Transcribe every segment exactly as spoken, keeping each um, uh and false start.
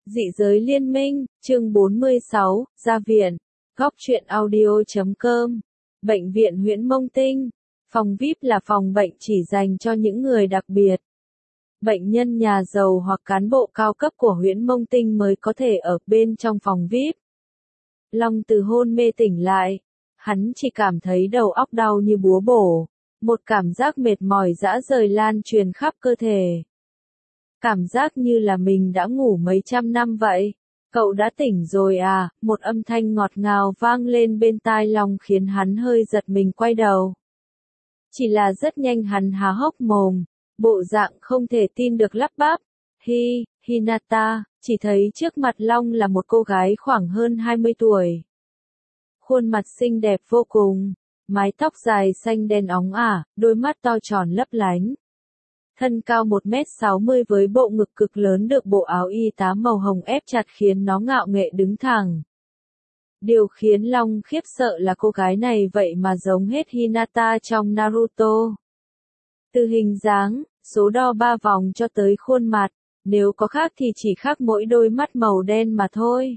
Dị giới liên minh, chương bốn mươi sáu, Gia viện, góc truyện audio chấm com. Bệnh viện Huyễn Mông Tinh. Phòng vi ai pi là phòng bệnh chỉ dành cho những người đặc biệt. Bệnh nhân nhà giàu hoặc cán bộ cao cấp của Huyễn Mông Tinh mới có thể ở bên trong phòng vi ai pi. Long từ hôn mê tỉnh lại. Hắn chỉ cảm thấy đầu óc đau như búa bổ. Một cảm giác mệt mỏi rã rời lan truyền khắp cơ thể. Cảm giác như là mình đã ngủ mấy trăm năm vậy. Cậu đã tỉnh rồi à? Một âm thanh ngọt ngào vang lên bên tai Long khiến hắn hơi giật mình quay đầu. Chỉ là rất nhanh hắn há hốc mồm, bộ dạng không thể tin được lắp bắp. Hi, Hinata, chỉ thấy trước mặt Long là một cô gái khoảng hơn hai mươi tuổi. Khuôn mặt xinh đẹp vô cùng, mái tóc dài xanh đen óng ả, đôi mắt to tròn lấp lánh. Thân cao một mét sáu mươi với bộ ngực cực lớn được bộ áo y tá màu hồng ép chặt khiến nó ngạo nghễ đứng thẳng. Điều khiến Long khiếp sợ là cô gái này vậy mà giống hết Hinata trong Naruto. Từ hình dáng, số đo ba vòng cho tới khuôn mặt, nếu có khác thì chỉ khác mỗi đôi mắt màu đen mà thôi.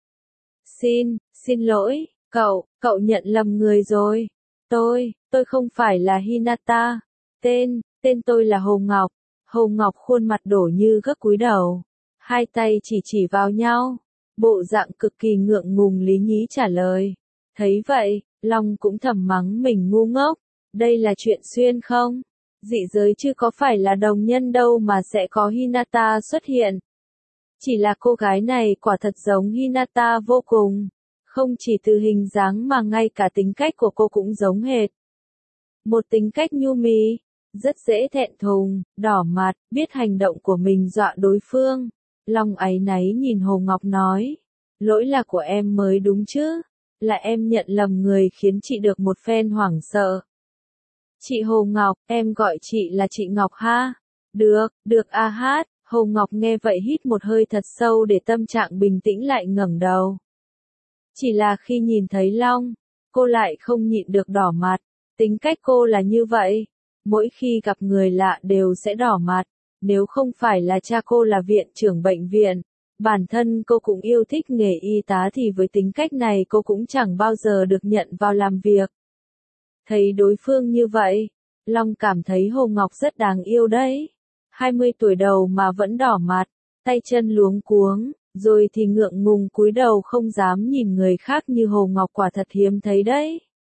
Xin, xin lỗi, cậu, cậu nhận lầm người rồi. Tôi, tôi không phải là Hinata. Tên, tên tôi là Hồ Ngọc. Hồ Ngọc khuôn mặt đổ như gấc cúi đầu. Hai tay chỉ chỉ vào nhau. Bộ dạng cực kỳ ngượng ngùng lý nhí trả lời. Thấy vậy, Long cũng thầm mắng mình ngu ngốc. Đây là chuyện xuyên không? Dị giới chứ có phải là đồng nhân đâu mà sẽ có Hinata xuất hiện. Chỉ là cô gái này quả thật giống Hinata vô cùng. Không chỉ từ hình dáng mà ngay cả tính cách của cô cũng giống hệt. Một tính cách nhu mì, rất dễ thẹn thùng, đỏ mặt, biết hành động của mình dọa đối phương. Long áy náy nhìn Hồ Ngọc nói, lỗi là của em mới đúng chứ, là em nhận lầm người khiến chị được một phen hoảng sợ. Chị Hồ Ngọc, em gọi chị là chị Ngọc ha? Được, được a hát. Hồ Ngọc nghe vậy hít một hơi thật sâu để tâm trạng bình tĩnh lại ngẩng đầu. Chỉ là khi nhìn thấy Long, cô lại không nhịn được đỏ mặt, tính cách cô là như vậy. Mỗi khi gặp người lạ đều sẽ đỏ mặt, nếu không phải là cha cô là viện trưởng bệnh viện, bản thân cô cũng yêu thích nghề y tá thì với tính cách này cô cũng chẳng bao giờ được nhận vào làm việc. Thấy đối phương như vậy, Long cảm thấy Hồ Ngọc rất đáng yêu đấy. hai mươi tuổi đầu mà vẫn đỏ mặt, tay chân luống cuống, rồi thì ngượng ngùng cúi đầu không dám nhìn người khác như Hồ Ngọc quả thật hiếm thấy đấy.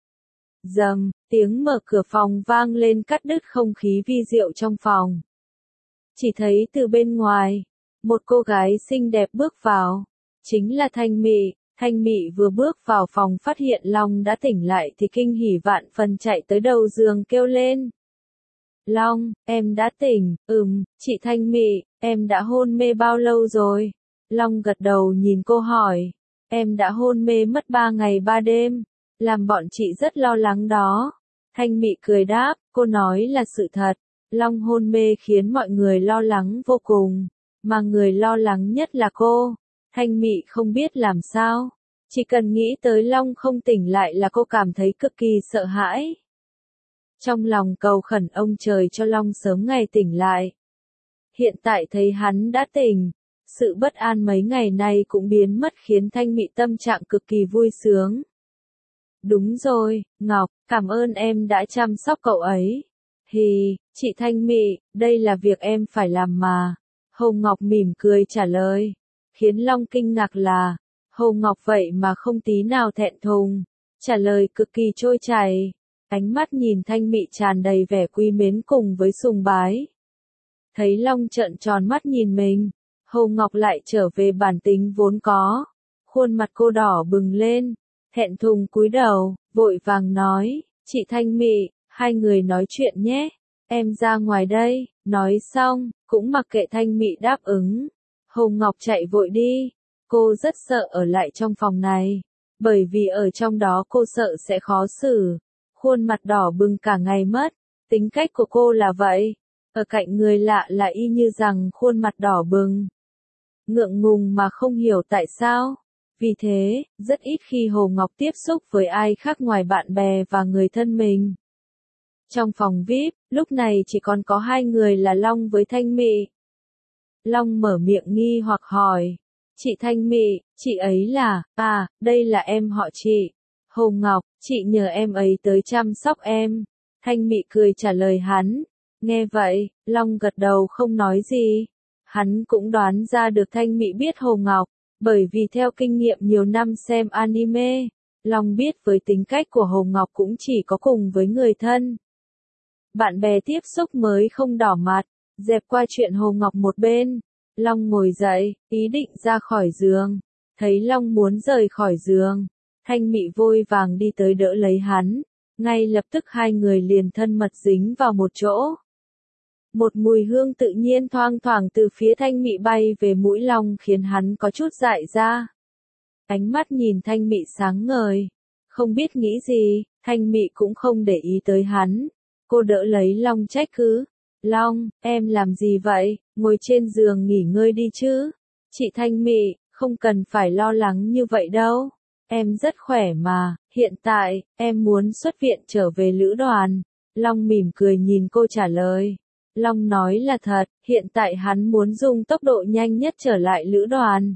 Dầm, tiếng mở cửa phòng vang lên cắt đứt không khí vi diệu trong phòng. Chỉ thấy từ bên ngoài, một cô gái xinh đẹp bước vào, chính là Thanh Mị. Thanh Mị vừa bước vào phòng phát hiện Long đã tỉnh lại thì kinh hỉ vạn phần chạy tới đầu giường kêu lên. Long, em đã tỉnh, ừm, chị Thanh Mị, em đã hôn mê bao lâu rồi? Long gật đầu nhìn cô hỏi, em đã hôn mê mất ba ngày ba đêm, làm bọn chị rất lo lắng đó. Thanh Mị cười đáp, cô nói là sự thật, Long hôn mê khiến mọi người lo lắng vô cùng, mà người lo lắng nhất là cô. Thanh Mị không biết làm sao, chỉ cần nghĩ tới Long không tỉnh lại là cô cảm thấy cực kỳ sợ hãi. Trong lòng cầu khẩn ông trời cho Long sớm ngày tỉnh lại. Hiện tại thấy hắn đã tỉnh, sự bất an mấy ngày nay cũng biến mất khiến Thanh Mị tâm trạng cực kỳ vui sướng. Đúng rồi, Ngọc, cảm ơn em đã chăm sóc cậu ấy. Hì, chị Thanh Mị, đây là việc em phải làm mà. Hồ Ngọc mỉm cười trả lời. Khiến Long kinh ngạc là, Hồ Ngọc vậy mà không tí nào thẹn thùng, trả lời cực kỳ trôi chảy. Ánh mắt nhìn Thanh Mị tràn đầy vẻ quý mến cùng với sùng bái. Thấy Long trợn tròn mắt nhìn mình, Hồ Ngọc lại trở về bản tính vốn có. Khuôn mặt cô đỏ bừng lên, thẹn thùng cúi đầu, vội vàng nói, chị Thanh Mị, hai người nói chuyện nhé, em ra ngoài đây. Nói xong, cũng mặc kệ Thanh Mị đáp ứng. Hồ Ngọc chạy vội đi, cô rất sợ ở lại trong phòng này, bởi vì ở trong đó cô sợ sẽ khó xử. Khuôn mặt đỏ bừng cả ngày mất, tính cách của cô là vậy, ở cạnh người lạ là y như rằng khuôn mặt đỏ bừng. Ngượng ngùng mà không hiểu tại sao, vì thế, rất ít khi Hồ Ngọc tiếp xúc với ai khác ngoài bạn bè và người thân mình. Trong phòng vi ai pi, lúc này chỉ còn có hai người là Long với Thanh Mị. Long mở miệng nghi hoặc hỏi, Chị Thanh Mị, chị ấy là, à, đây là em họ chị. Hồ Ngọc, chị nhờ em ấy tới chăm sóc em. Thanh Mị cười trả lời hắn. Nghe vậy, Long gật đầu không nói gì. Hắn cũng đoán ra được Thanh Mị biết Hồ Ngọc, bởi vì theo kinh nghiệm nhiều năm xem anime, Long biết với tính cách của Hồ Ngọc cũng chỉ có cùng với người thân. Bạn bè tiếp xúc mới không đỏ mặt, dẹp qua chuyện Hồ Ngọc một bên. Long ngồi dậy, ý định ra khỏi giường. Thấy Long muốn rời khỏi giường, Thanh Mị vội vàng đi tới đỡ lấy hắn. Ngay lập tức hai người liền thân mật dính vào một chỗ. Một mùi hương tự nhiên thoang thoảng từ phía Thanh Mị bay về mũi Long khiến hắn có chút dại ra. Ánh mắt nhìn Thanh Mị sáng ngời. Không biết nghĩ gì, Thanh Mị cũng không để ý tới hắn. Cô đỡ lấy Long trách cứ. Long, em làm gì vậy, ngồi trên giường nghỉ ngơi đi chứ. Chị Thanh Mị, không cần phải lo lắng như vậy đâu. Em rất khỏe mà, hiện tại, em muốn xuất viện trở về lữ đoàn. Long mỉm cười nhìn cô trả lời. Long nói là thật, hiện tại hắn muốn dùng tốc độ nhanh nhất trở lại lữ đoàn.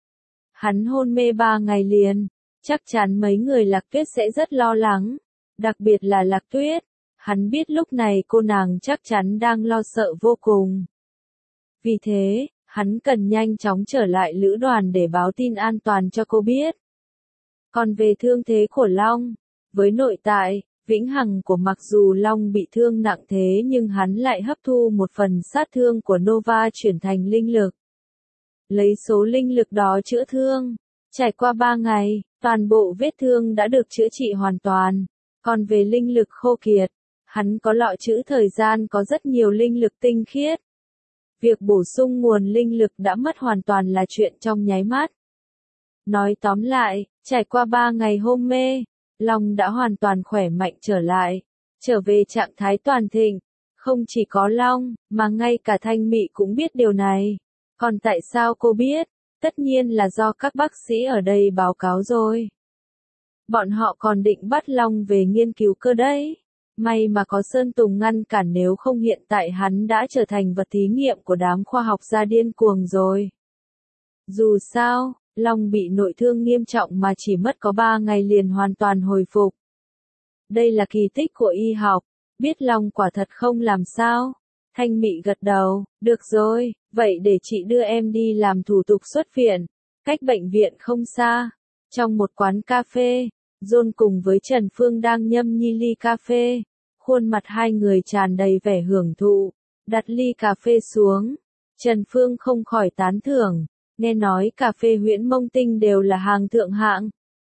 Hắn hôn mê ba ngày liền, chắc chắn mấy người Lạc Tuyết sẽ rất lo lắng, đặc biệt là Lạc Tuyết. Hắn biết lúc này cô nàng chắc chắn đang lo sợ vô cùng. Vì thế, hắn cần nhanh chóng trở lại lữ đoàn để báo tin an toàn cho cô biết. Còn về thương thế của Long, với nội tại, vĩnh hằng của mặc dù Long bị thương nặng thế nhưng hắn lại hấp thu một phần sát thương của Nova chuyển thành linh lực. Lấy số linh lực đó chữa thương. Trải qua ba ngày, toàn bộ vết thương đã được chữa trị hoàn toàn. Còn về linh lực khô kiệt, hắn có lọ trữ thời gian có rất nhiều linh lực tinh khiết. Việc bổ sung nguồn linh lực đã mất hoàn toàn là chuyện trong nháy mắt. Nói tóm lại, trải qua ba ngày hôn mê, Long đã hoàn toàn khỏe mạnh trở lại, trở về trạng thái toàn thịnh. Không chỉ có Long, mà ngay cả Thanh Mị cũng biết điều này. Còn tại sao cô biết? Tất nhiên là do các bác sĩ ở đây báo cáo rồi. Bọn họ còn định bắt Long về nghiên cứu cơ đấy. May mà có Sơn Tùng ngăn cản, nếu không hiện tại hắn đã trở thành vật thí nghiệm của đám khoa học gia điên cuồng rồi. Dù sao, Long bị nội thương nghiêm trọng mà chỉ mất có ba ngày liền hoàn toàn hồi phục. Đây là kỳ tích của y học, biết Long quả thật không làm sao. Thanh Mị gật đầu, được rồi, vậy để chị đưa em đi làm thủ tục xuất viện. Cách bệnh viện không xa, trong một quán cà phê, John cùng với Trần Phương đang nhâm nhi ly cà phê. Khuôn mặt hai người tràn đầy vẻ hưởng thụ, đặt ly cà phê xuống. Trần Phương không khỏi tán thưởng, nghe nói cà phê Huyễn Mông Tinh đều là hàng thượng hạng.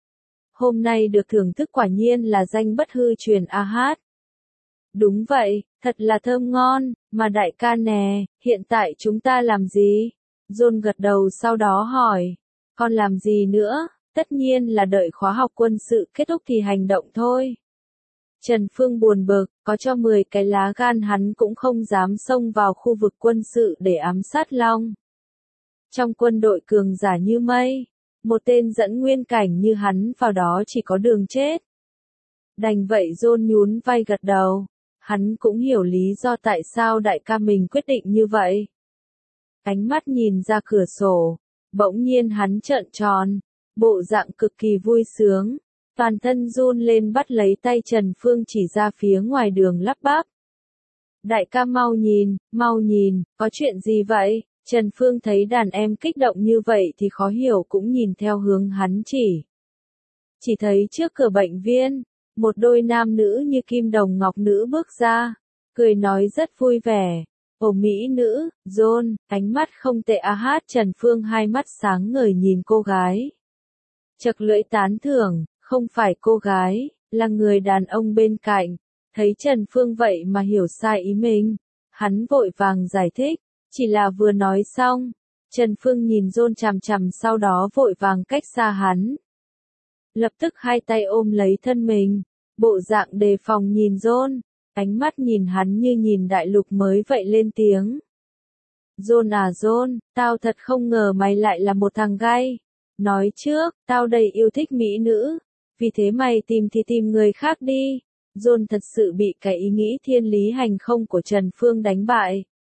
Hôm nay được thưởng thức quả nhiên là danh bất hư truyền a hát. Đúng vậy, thật là thơm ngon, mà đại ca nè, hiện tại chúng ta làm gì? John gật đầu sau đó hỏi, còn làm gì nữa, tất nhiên là đợi khóa học quân sự kết thúc thì hành động thôi. Trần Phương buồn bực, có cho mười cái lá gan hắn cũng không dám xông vào khu vực quân sự để ám sát Long. Trong quân đội cường giả như mây, một tên dẫn nguyên cảnh như hắn vào đó chỉ có đường chết. Đành vậy John nhún vai gật đầu, hắn cũng hiểu lý do tại sao đại ca mình quyết định như vậy. Ánh mắt nhìn ra cửa sổ, bỗng nhiên hắn trợn tròn, bộ dạng cực kỳ vui sướng. Toàn thân run lên bắt lấy tay Trần Phương chỉ ra phía ngoài đường lắp bắp. Đại ca mau nhìn, mau nhìn, có chuyện gì vậy? Trần Phương thấy đàn em kích động như vậy thì khó hiểu cũng nhìn theo hướng hắn chỉ. Chỉ thấy trước cửa bệnh viện, một đôi nam nữ như kim đồng ngọc nữ bước ra, cười nói rất vui vẻ. Ồ mỹ nữ, John, ánh mắt không tệ a hát. Trần Phương hai mắt sáng ngời nhìn cô gái. Chật lưỡi tán thưởng. Không phải cô gái, là người đàn ông bên cạnh. Thấy Trần Phương vậy mà hiểu sai ý mình. Hắn vội vàng giải thích, chỉ là vừa nói xong. Trần Phương nhìn John chằm chằm sau đó vội vàng cách xa hắn. Lập tức hai tay ôm lấy thân mình, bộ dạng đề phòng nhìn John, ánh mắt nhìn hắn như nhìn đại lục mới vậy lên tiếng. John à John, tao thật không ngờ mày lại là một thằng gay. Nói trước, tao đầy yêu thích mỹ nữ. Vì thế mày tìm thì tìm người khác đi. John thật sự bị cái ý nghĩ thiên lý hành không của Trần Phương đánh bại.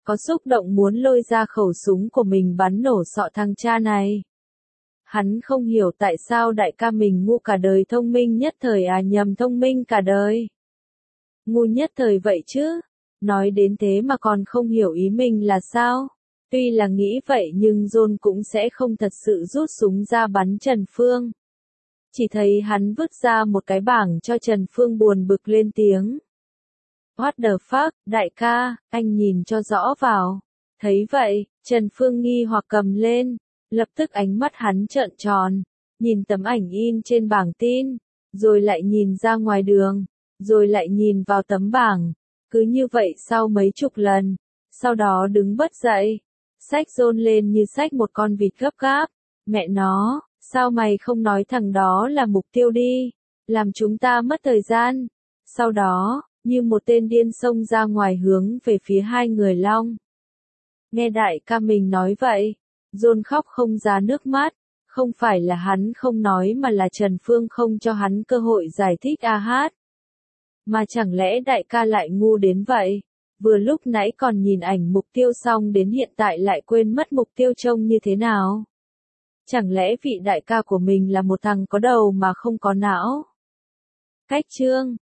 có xúc động muốn lôi ra khẩu súng của mình bắn nổ sọ thằng cha này. Hắn không hiểu tại sao đại ca mình ngu cả đời thông minh nhất thời à nhầm thông minh cả đời. Ngu nhất thời vậy chứ, nói đến thế mà còn không hiểu ý mình là sao? Tuy là nghĩ vậy nhưng John cũng sẽ không thật sự rút súng ra bắn Trần Phương. Chỉ thấy hắn vứt ra một cái bảng cho Trần Phương buồn bực lên tiếng. What the fuck, đại ca, anh nhìn cho rõ vào. Thấy vậy, Trần Phương nghi hoặc cầm lên, lập tức ánh mắt hắn trợn tròn, nhìn tấm ảnh in trên bảng tin, rồi lại nhìn ra ngoài đường, rồi lại nhìn vào tấm bảng, cứ như vậy sau mấy chục lần, sau đó đứng bật dậy, xách John lên như xách một con vịt gấp gáp, mẹ nó, sao mày không nói thằng đó là mục tiêu đi, làm chúng ta mất thời gian, sau đó, như một tên điên xông ra ngoài hướng về phía hai người Long. Nghe đại ca mình nói vậy, John khóc không ra nước mắt, không phải là hắn không nói mà là Trần Phương không cho hắn cơ hội giải thích a hát. Mà chẳng lẽ đại ca lại ngu đến vậy, vừa lúc nãy còn nhìn ảnh mục tiêu xong đến hiện tại lại quên mất mục tiêu trông như thế nào? Chẳng lẽ vị đại ca của mình là một thằng có đầu mà không có não? Cách chương